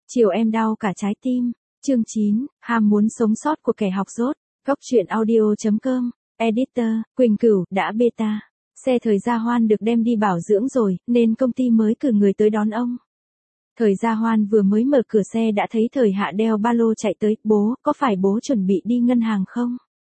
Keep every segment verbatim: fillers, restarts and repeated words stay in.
Chiều em đau cả trái tim. Chương chín, ham muốn sống sót của kẻ học dốt. Góc truyện audio chấm com. Editor, Quỳnh Cửu, đã beta. Xe Thời Gia Hoan được đem đi bảo dưỡng rồi, nên công ty mới cử người tới đón ông. Thời Gia Hoan vừa mới mở cửa xe đã thấy Thời Hạ đeo ba lô chạy tới. Bố, có phải bố chuẩn bị đi ngân hàng không?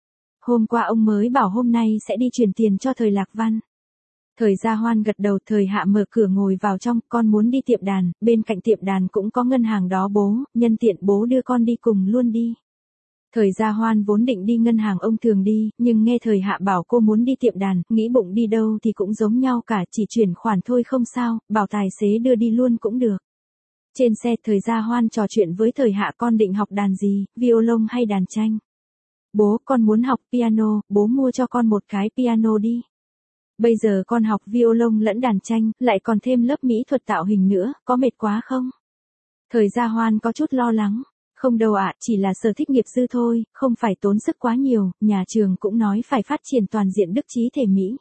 Hôm qua ông mới bảo hôm nay sẽ đi chuyển tiền cho Thời Lạc Văn. Thời Gia Hoan gật đầu. Thời Hạ mở cửa ngồi vào trong. Con muốn đi tiệm đàn, bên cạnh tiệm đàn cũng có ngân hàng đó bố, nhân tiện bố đưa con đi cùng luôn đi. Thời Gia Hoan vốn định đi ngân hàng ông thường đi, nhưng nghe Thời Hạ bảo cô muốn đi tiệm đàn, nghĩ bụng đi đâu thì cũng giống nhau cả, chỉ chuyển khoản thôi không sao, bảo tài xế đưa đi luôn cũng được. Trên xe Thời Gia Hoan trò chuyện với Thời Hạ. Con định học đàn gì, violon hay đàn tranh? Bố, con muốn học piano, bố mua cho con một cái piano đi. Bây giờ con học violon lẫn đàn tranh, lại còn thêm lớp mỹ thuật tạo hình nữa, có mệt quá không? Thời Gia Hoan có chút lo lắng. Không đâu ạ, chỉ là sở thích nghiệp dư thôi, không phải tốn sức quá nhiều, nhà trường cũng nói phải phát triển toàn diện đức trí thể mỹ.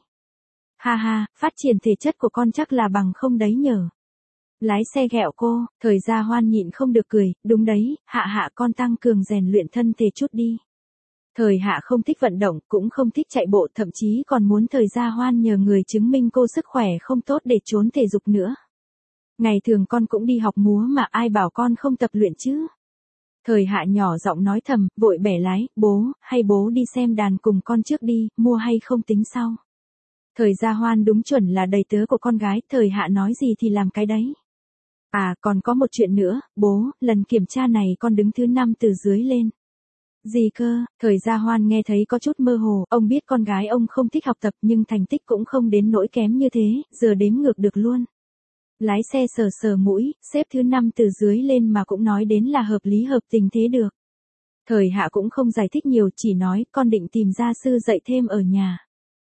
Ha ha, phát triển thể chất của con chắc là bằng không đấy nhở. Lái xe ghẹo cô. Thời Gia Hoan nhịn không được cười. Đúng đấy, Hạ Hạ con tăng cường rèn luyện thân thể chút đi. Thời Hạ không thích vận động, cũng không thích chạy bộ, thậm chí còn muốn Thời Gia Hoan nhờ người chứng minh cô sức khỏe không tốt để trốn thể dục nữa. Ngày thường con cũng đi học múa mà, ai bảo con không tập luyện chứ? Thời Hạ nhỏ giọng nói thầm, vội bẻ lái. Bố, hay bố đi xem đàn cùng con trước đi, mua hay không tính sau. Thời Gia Hoan đúng chuẩn là đầy tớ của con gái, Thời Hạ nói gì thì làm cái đấy. À, còn có một chuyện nữa, bố, lần kiểm tra này con đứng thứ năm từ dưới lên. Gì cơ? Thời Gia Hoan nghe thấy có chút mơ hồ, ông biết con gái ông không thích học tập nhưng thành tích cũng không đến nỗi kém như thế, giờ đếm ngược được luôn. Lái xe sờ sờ mũi, xếp thứ năm từ dưới lên mà cũng nói đến là hợp lý hợp tình thế được. Thời Hạ cũng không giải thích nhiều, chỉ nói con định tìm gia sư dạy thêm ở nhà.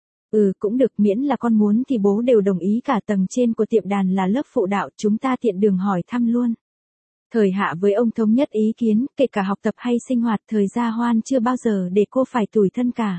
Ừ, cũng được, miễn là con muốn thì bố đều đồng ý, cả tầng trên của tiệm đàn là lớp phụ đạo, chúng ta tiện đường hỏi thăm luôn. Thời Hạ với ông thống nhất ý kiến, kể cả học tập hay sinh hoạt, Thời Gia Hoan chưa bao giờ để cô phải tủi thân cả.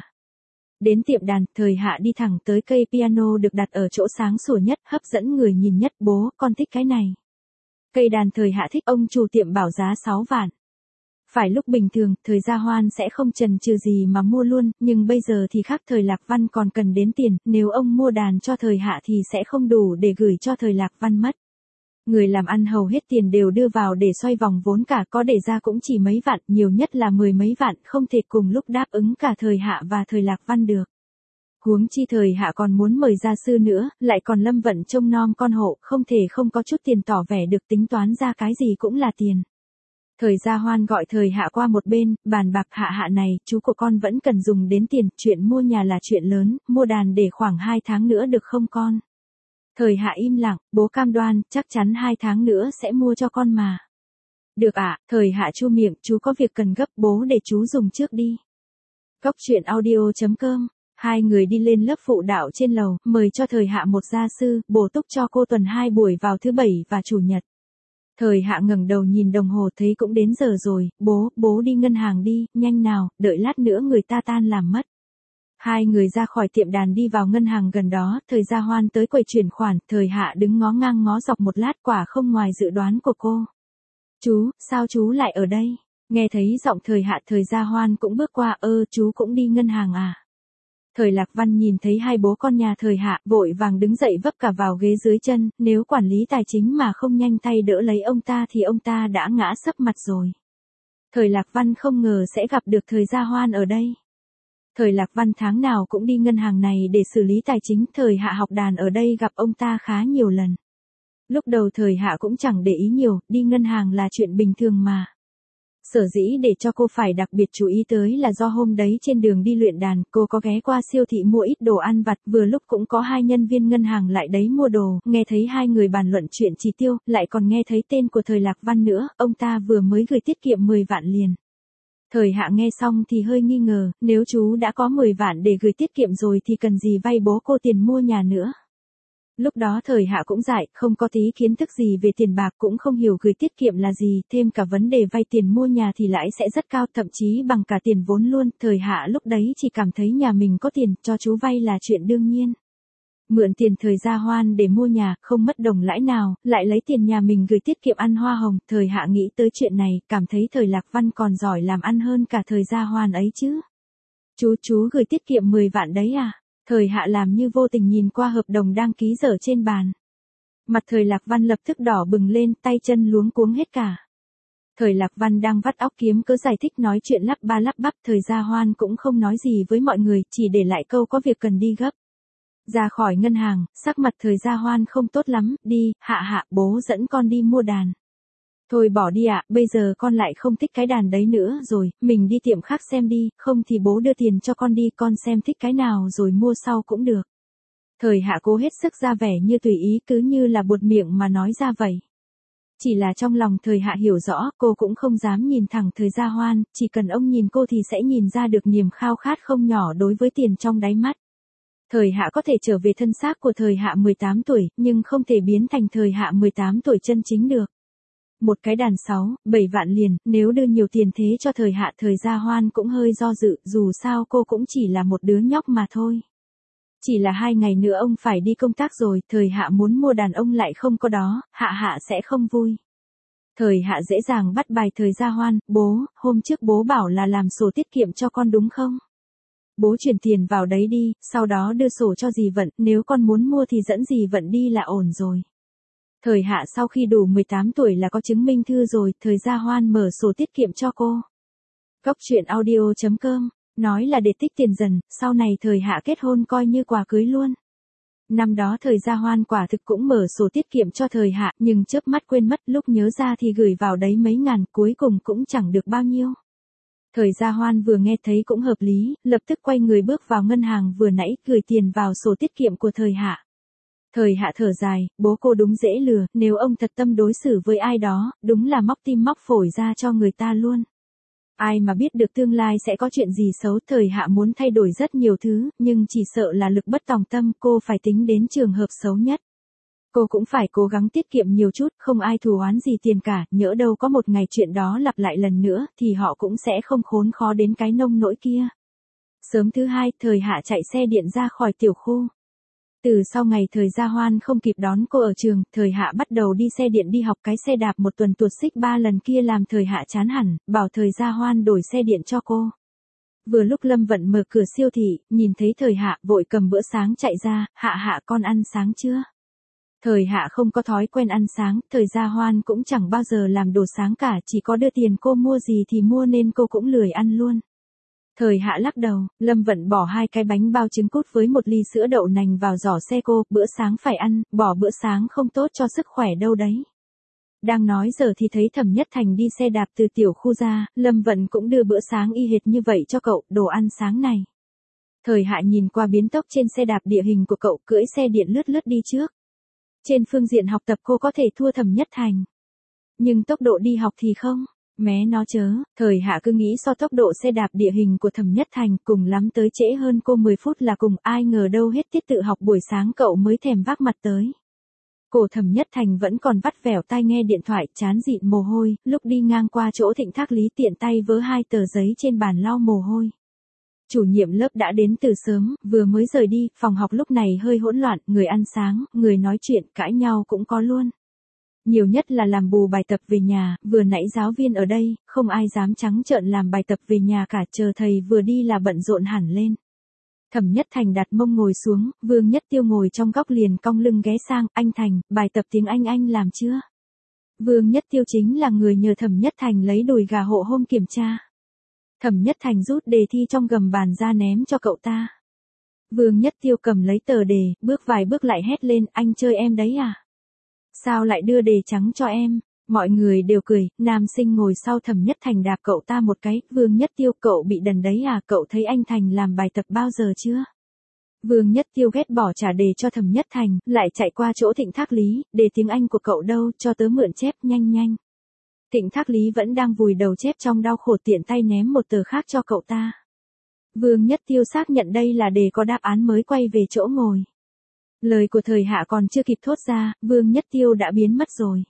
Đến tiệm đàn, Thời Hạ đi thẳng tới cây piano được đặt ở chỗ sáng sủa nhất, hấp dẫn người nhìn nhất. Bố, con thích cái này. Cây đàn Thời Hạ thích, ông chủ tiệm bảo giá sáu vạn. Phải lúc bình thường, Thời Gia Hoan sẽ không chần chừ gì mà mua luôn, nhưng bây giờ thì khác, Thời Lạc Văn còn cần đến tiền, nếu ông mua đàn cho Thời Hạ thì sẽ không đủ để gửi cho Thời Lạc Văn mất. Người làm ăn hầu hết tiền đều đưa vào để xoay vòng vốn cả, có để ra cũng chỉ mấy vạn, nhiều nhất là mười mấy vạn, không thể cùng lúc đáp ứng cả Thời Hạ và Thời Lạc Văn được. Huống chi Thời Hạ còn muốn mời gia sư nữa, lại còn Lâm Vận trông nom con hộ, không thể không có chút tiền, tỏ vẻ được tính toán ra cái gì cũng là tiền. Thời Gia Hoan gọi Thời Hạ qua một bên, bàn bạc. Hạ Hạ này, chú của con vẫn cần dùng đến tiền, chuyện mua nhà là chuyện lớn, mua đàn để khoảng hai tháng nữa được không con? Thời Hạ im lặng, bố cam đoan, chắc chắn hai tháng nữa sẽ mua cho con mà. Được ạ, Thời Hạ chu miệng, chú có việc cần gấp, bố để chú dùng trước đi. Góc truyện audio chấm com. Hai người đi lên lớp phụ đạo trên lầu, mời cho Thời Hạ một gia sư, bổ túc cho cô tuần hai buổi vào thứ bảy và chủ nhật. Thời Hạ ngẩng đầu nhìn đồng hồ, thấy cũng đến giờ rồi. Bố, bố đi ngân hàng đi, nhanh nào, đợi lát nữa người ta tan làm mất. Hai người ra khỏi tiệm đàn đi vào ngân hàng gần đó. Thời Gia Hoan tới quầy chuyển khoản, Thời Hạ đứng ngó ngang ngó dọc một lát, quả không ngoài dự đoán của cô. Chú, sao chú lại ở đây? Nghe thấy giọng Thời Hạ, Thời Gia Hoan cũng bước qua. Ơ, chú cũng đi ngân hàng à? Thời Lạc Văn nhìn thấy hai bố con nhà Thời Hạ, vội vàng đứng dậy vấp cả vào ghế dưới chân, nếu quản lý tài chính mà không nhanh tay đỡ lấy ông ta thì ông ta đã ngã sấp mặt rồi. Thời Lạc Văn không ngờ sẽ gặp được Thời Gia Hoan ở đây. Thời Lạc Văn tháng nào cũng đi ngân hàng này để xử lý tài chính, Thời Hạ học đàn ở đây gặp ông ta khá nhiều lần. Lúc đầu Thời Hạ cũng chẳng để ý nhiều, đi ngân hàng là chuyện bình thường mà. Sở dĩ để cho cô phải đặc biệt chú ý tới là do hôm đấy trên đường đi luyện đàn, cô có ghé qua siêu thị mua ít đồ ăn vặt, vừa lúc cũng có hai nhân viên ngân hàng lại đấy mua đồ, nghe thấy hai người bàn luận chuyện chi tiêu, lại còn nghe thấy tên của Thời Lạc Văn nữa, ông ta vừa mới gửi tiết kiệm mười vạn liền. Thời Hạ nghe xong thì hơi nghi ngờ, nếu chú đã có mười vạn để gửi tiết kiệm rồi thì cần gì vay bố cô tiền mua nhà nữa. Lúc đó Thời Hạ cũng dại, không có tí kiến thức gì về tiền bạc, cũng không hiểu gửi tiết kiệm là gì, thêm cả vấn đề vay tiền mua nhà thì lãi sẽ rất cao, thậm chí bằng cả tiền vốn luôn. Thời Hạ lúc đấy chỉ cảm thấy nhà mình có tiền, cho chú vay là chuyện đương nhiên. Mượn tiền thời Gia Hoan để mua nhà, không mất đồng lãi nào, lại lấy tiền nhà mình gửi tiết kiệm ăn hoa hồng. Thời Hạ nghĩ tới chuyện này, cảm thấy thời Lạc Văn còn giỏi làm ăn hơn cả thời Gia Hoan ấy chứ. Chú chú gửi tiết kiệm mười vạn đấy à? Thời Hạ làm như vô tình nhìn qua hợp đồng đang ký dở trên bàn. Mặt thời Lạc Văn lập tức đỏ bừng lên, tay chân luống cuống hết cả. Thời Lạc Văn đang vắt óc kiếm cớ giải thích nói chuyện lắp ba lắp bắp, thời Gia Hoan cũng không nói gì với mọi người, chỉ để lại câu có việc cần đi gấp. Ra khỏi ngân hàng, sắc mặt thời Gia Hoan không tốt lắm, đi, Hạ Hạ, bố dẫn con đi mua đàn. Thôi bỏ đi ạ, bây giờ con lại không thích cái đàn đấy nữa rồi, mình đi tiệm khác xem đi, không thì bố đưa tiền cho con đi, con xem thích cái nào rồi mua sau cũng được. Thời Hạ cố hết sức ra vẻ như tùy ý, cứ như là buột miệng mà nói ra vậy. Chỉ là trong lòng thời Hạ hiểu rõ, cô cũng không dám nhìn thẳng thời Gia Hoan, chỉ cần ông nhìn cô thì sẽ nhìn ra được niềm khao khát không nhỏ đối với tiền trong đáy mắt. Thời Hạ có thể trở về thân xác của thời Hạ mười tám tuổi, nhưng không thể biến thành thời Hạ mười tám tuổi chân chính được. Một cái đàn sáu, bảy vạn liền, nếu đưa nhiều tiền thế cho thời Hạ, thời Gia Hoan cũng hơi do dự, dù sao cô cũng chỉ là một đứa nhóc mà thôi. Chỉ là hai ngày nữa ông phải đi công tác rồi, thời Hạ muốn mua đàn ông lại không có đó, Hạ Hạ sẽ không vui. Thời Hạ dễ dàng bắt bài thời Gia Hoan, bố, hôm trước bố bảo là làm sổ tiết kiệm cho con đúng không? Bố chuyển tiền vào đấy đi, sau đó đưa sổ cho dì Vận, nếu con muốn mua thì dẫn dì Vận đi là ổn rồi. Thời Hạ sau khi đủ mười tám tuổi là có chứng minh thư rồi, thời Gia Hoan mở sổ tiết kiệm cho cô. Cốc truyện audio chấm com, nói là để tích tiền dần, sau này thời Hạ kết hôn coi như quà cưới luôn. Năm đó thời Gia Hoan quả thực cũng mở sổ tiết kiệm cho thời Hạ, nhưng chớp mắt quên mất, lúc nhớ ra thì gửi vào đấy mấy ngàn, cuối cùng cũng chẳng được bao nhiêu. Thời Gia Hoan vừa nghe thấy cũng hợp lý, lập tức quay người bước vào ngân hàng vừa nãy, gửi tiền vào sổ tiết kiệm của thời Hạ. Thời Hạ thở dài, bố cô đúng dễ lừa, nếu ông thật tâm đối xử với ai đó, đúng là móc tim móc phổi ra cho người ta luôn. Ai mà biết được tương lai sẽ có chuyện gì xấu, thời Hạ muốn thay đổi rất nhiều thứ, nhưng chỉ sợ là lực bất tòng tâm, cô phải tính đến trường hợp xấu nhất. Cô cũng phải cố gắng tiết kiệm nhiều chút, không ai thù oán gì tiền cả, nhỡ đâu có một ngày chuyện đó lặp lại lần nữa, thì họ cũng sẽ không khốn khó đến cái nông nỗi kia. Sớm thứ hai, thời Hạ chạy xe điện ra khỏi tiểu khu. Từ sau ngày thời Gia Hoan không kịp đón cô ở trường, thời Hạ bắt đầu đi xe điện đi học, cái xe đạp một tuần tuột xích ba lần kia làm thời Hạ chán hẳn, bảo thời Gia Hoan đổi xe điện cho cô. Vừa lúc Lâm Vận mở cửa siêu thị, nhìn thấy thời Hạ, vội cầm bữa sáng chạy ra, Hạ Hạ con ăn sáng chưa? Thời Hạ không có thói quen ăn sáng, thời Gia Hoan cũng chẳng bao giờ làm đồ sáng cả, chỉ có đưa tiền cô mua gì thì mua nên cô cũng lười ăn luôn. Thời Hạ lắc đầu, Lâm Vận bỏ hai cái bánh bao trứng cút với một ly sữa đậu nành vào giỏ xe cô, bữa sáng phải ăn, bỏ bữa sáng không tốt cho sức khỏe đâu đấy. Đang nói giờ thì thấy Thẩm Nhất Thành đi xe đạp từ tiểu khu ra, Lâm Vận cũng đưa bữa sáng y hệt như vậy cho cậu, đồ ăn sáng này. Thời Hạ nhìn qua biến tốc trên xe đạp địa hình của cậu, cưỡi xe điện lướt lướt đi trước. Trên phương diện học tập cô có thể thua Thẩm Nhất Thành. Nhưng tốc độ đi học thì không. Mé nó chớ, thời Hạ cứ nghĩ so tốc độ xe đạp địa hình của Thẩm Nhất Thành cùng lắm tới trễ hơn cô mười phút là cùng, ai ngờ đâu hết tiết tự học buổi sáng cậu mới thèm vác mặt tới. Cổ Thẩm Nhất Thành vẫn còn vắt vẻo tai nghe điện thoại, chán dịn mồ hôi, lúc đi ngang qua chỗ Thịnh Thác Lý tiện tay vớ hai tờ giấy trên bàn lau mồ hôi. Chủ nhiệm lớp đã đến từ sớm, vừa mới rời đi, phòng học lúc này hơi hỗn loạn, người ăn sáng, người nói chuyện, cãi nhau cũng có luôn. Nhiều nhất là làm bù bài tập về nhà, vừa nãy giáo viên ở đây, không ai dám trắng trợn làm bài tập về nhà cả, chờ thầy vừa đi là bận rộn hẳn lên. Thẩm Nhất Thành đặt mông ngồi xuống, Vương Nhất Tiêu ngồi trong góc liền cong lưng ghé sang, anh Thành, bài tập tiếng Anh anh làm chưa? Vương Nhất Tiêu chính là người nhờ Thẩm Nhất Thành lấy đùi gà hộ hôm kiểm tra. Thẩm Nhất Thành rút đề thi trong gầm bàn ra ném cho cậu ta. Vương Nhất Tiêu cầm lấy tờ đề, bước vài bước lại hét lên, anh chơi em đấy à? Sao lại đưa đề trắng cho em? Mọi người đều cười, nam sinh ngồi sau Thẩm Nhất Thành đạp cậu ta một cái, Vương Nhất Tiêu, cậu bị đần đấy à, cậu thấy anh Thành làm bài tập bao giờ chưa? Vương Nhất Tiêu ghét bỏ trả đề cho Thẩm Nhất Thành, lại chạy qua chỗ Thịnh Thác Lý, đề tiếng Anh của cậu đâu, cho tớ mượn chép, nhanh nhanh. Thịnh Thác Lý vẫn đang vùi đầu chép trong đau khổ, tiện tay ném một tờ khác cho cậu ta. Vương Nhất Tiêu xác nhận đây là đề có đáp án mới quay về chỗ ngồi. Lời của thời Hạ còn chưa kịp thốt ra, Vương Nhất Tiêu đã biến mất rồi.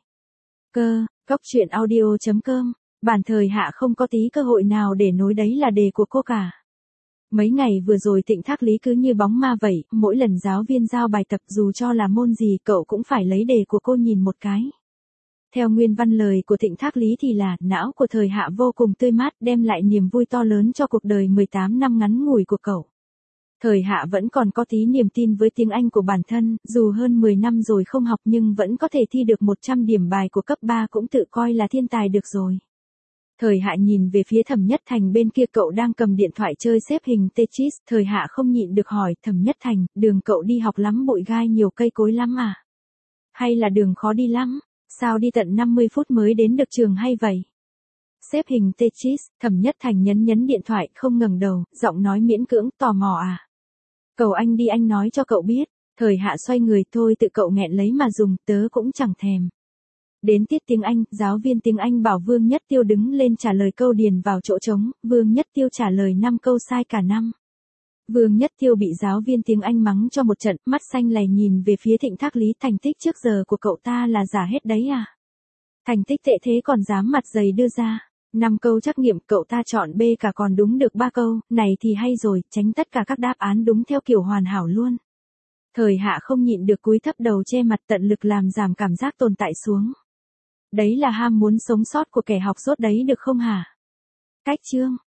Cơ, cốc truyện audio chấm com, bản thời Hạ không có tí cơ hội nào để nối đấy là đề của cô cả. Mấy ngày vừa rồi Thịnh Thác Lý cứ như bóng ma vậy, mỗi lần giáo viên giao bài tập dù cho là môn gì cậu cũng phải lấy đề của cô nhìn một cái. Theo nguyên văn lời của Thịnh Thác Lý thì là, não của thời Hạ vô cùng tươi mát, đem lại niềm vui to lớn cho cuộc đời mười tám năm ngắn ngủi của cậu. Thời Hạ vẫn còn có tí niềm tin với tiếng Anh của bản thân, dù hơn mười năm rồi không học nhưng vẫn có thể thi được một trăm điểm bài của cấp ba cũng tự coi là thiên tài được rồi. Thời Hạ nhìn về phía Thẩm Nhất Thành bên kia, cậu đang cầm điện thoại chơi xếp hình Tetris, Thời Hạ không nhịn được hỏi, Thẩm Nhất Thành, đường cậu đi học lắm bụi gai nhiều cây cối lắm à? Hay là đường khó đi lắm? Sao đi tận năm mươi phút mới đến được trường hay vậy? Xếp hình Tetris, Thẩm Nhất Thành nhấn nhấn điện thoại không ngẩng đầu, giọng nói miễn cưỡng, tò mò à? Cầu anh đi anh nói cho cậu biết. Thời Hạ xoay người, thôi tự cậu nghẹn lấy mà dùng, tớ cũng chẳng thèm. Đến tiết tiếng Anh, giáo viên tiếng Anh bảo Vương Nhất Tiêu đứng lên trả lời câu điền vào chỗ trống, Vương Nhất Tiêu trả lời năm câu sai cả năm. Vương Nhất Tiêu bị giáo viên tiếng Anh mắng cho một trận, mắt xanh lè nhìn về phía Thịnh Thác Lý, thành tích trước giờ của cậu ta là giả hết đấy à? Thành tích tệ thế còn dám mặt dày đưa ra. Năm câu trắc nghiệm cậu ta chọn B cả còn đúng được ba câu, này thì hay rồi, tránh tất cả các đáp án đúng theo kiểu hoàn hảo luôn. Thời Hạ không nhịn được cúi thấp đầu che mặt, tận lực làm giảm cảm giác tồn tại xuống. Đấy là ham muốn sống sót của kẻ học dốt đấy được không hả? Cách chương